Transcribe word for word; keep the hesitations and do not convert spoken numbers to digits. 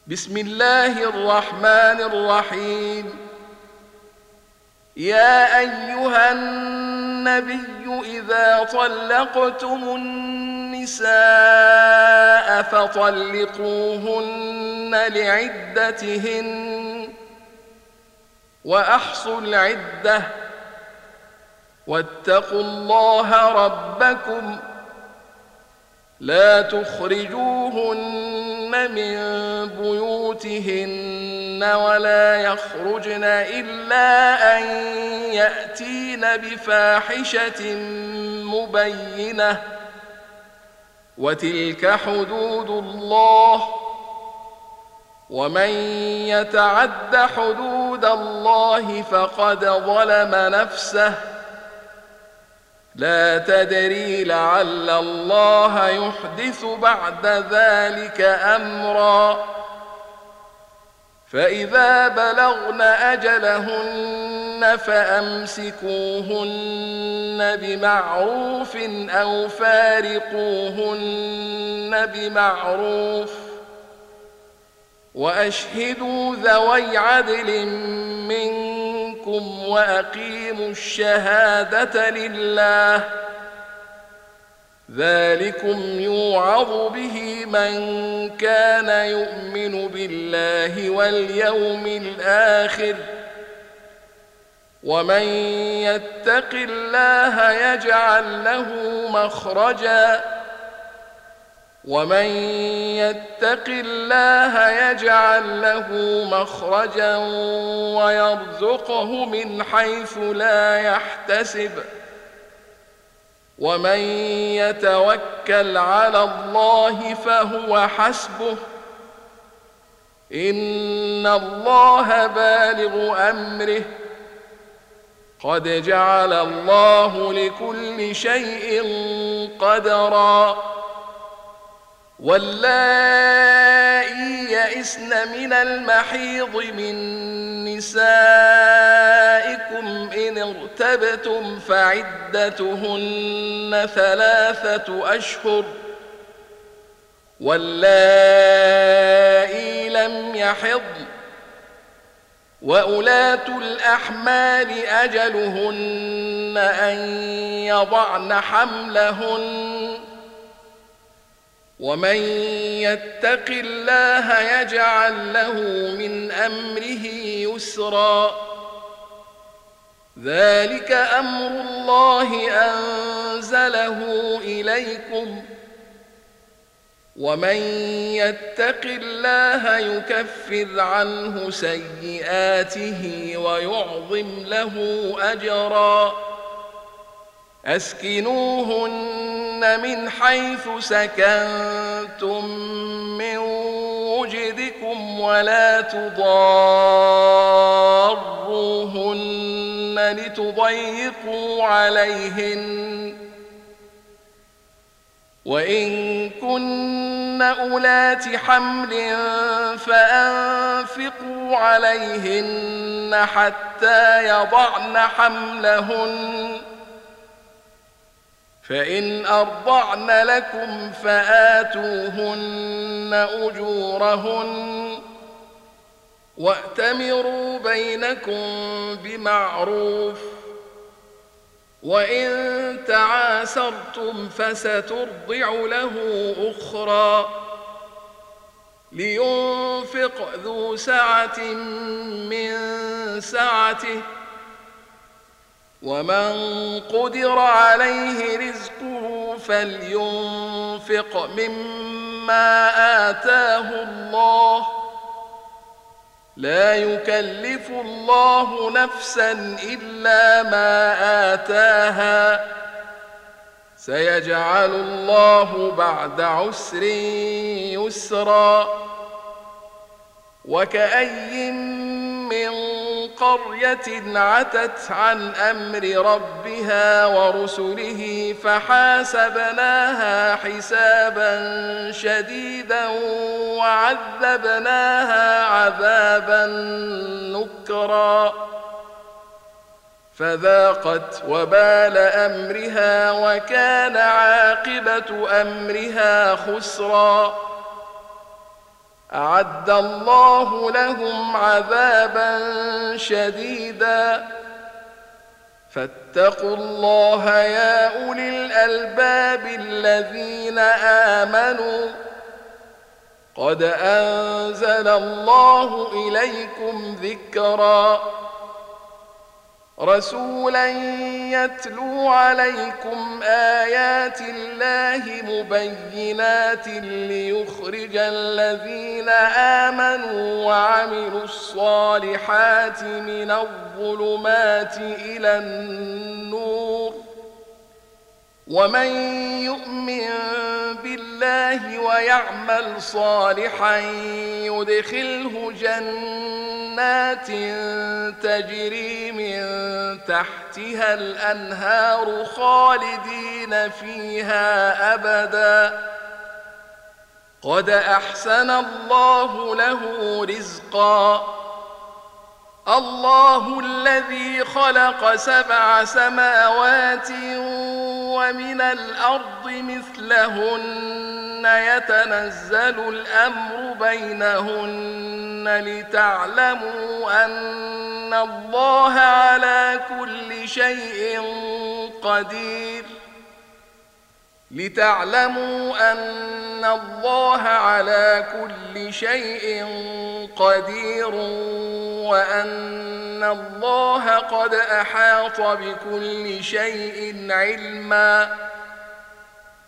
بسم الله الرحمن الرحيم. يا أيها النبي إذا طلقتم النساء فطلقوهن لعدتهن وأحصوا العدة واتقوا الله ربكم لا تخرجوهن من بيوتهن ولا يخرجن إلا أن يأتين بفاحشة مبينة وتلك حدود الله ومن يتعد حدود الله فقد ظلم نفسه لا تدري لعل الله يحدث بعد ذلك أمرا. فإذا بلغن أجلهن فأمسكوهن بمعروف أو فارقوهن بمعروف وأشهدوا ذوي عدل منكم وأقيموا الشهادة لله ذلكم يوعظ به من كان يؤمن بالله واليوم الآخر ومن يتق الله يجعل له مخرجا ومن يتق الله يجعل له مخرجا ويرزقه من حيث لا يحتسب ومن يتوكل على الله فهو حسبه إن الله بالغ أمره قد جعل الله لكل شيء قدرا. واللائي يئسن من المحيض من نسائكم إن ارتبتم فعدتهن ثلاثة أشهر واللائي لم يحضن وأولاة الأحمال أجلهن أن يضعن حملهن ومن يتق الله يجعل له من أمره يسرا ذلك أمر الله أنزله إليكم ومن يتق الله يكفر عنه سيئاته ويعظم له أجرا. أسكنوهن من حيث سكنتم من وجدكم ولا تضاروهن لتضيقوا عليهن وإن كن أولات حمل فأنفقوا عليهن حتى يضعن حملهن فإن أرضعن لكم فآتوهن أجورهن وأتمروا بينكم بمعروف وإن تعاسرتم فسترضع له أخرى لينفق ذو سعة من سعته ومن قدر عليه رزقه فلينفق مما آتاه الله لا يكلف الله نفسا إلا ما آتاها سيجعل الله بعد عسر يسرا. وكأي من قرية عتت عن أمر ربها ورسله فحاسبناها حسابا شديدا وعذبناها عذابا نكرا فذاقت وبال أمرها وكان عاقبة أمرها خسرا. أعد الله لهم عذابا شديدا فاتقوا الله يا أولي الألباب الذين آمنوا قد أنزل الله إليكم ذكرا رسولا يتلو عليكم آيات الله مبينات ليخرج الذين آمنوا وعملوا الصالحات من الظلمات إلى النور ومن يؤمن بالله ويعمل صالحا يدخله جنات تجري من تحتها الأنهار خالدين فيها أبدا قد أحسن الله له رزقا الله الذي خلق سبع سماوات ومن الأرض مثلهن يتنزل الأمر بينهن لتعلموا أن الله على كل شيء قدير لتعلموا أن الله على كل شيء قدير وأن الله قد أحاط بكل شيء علما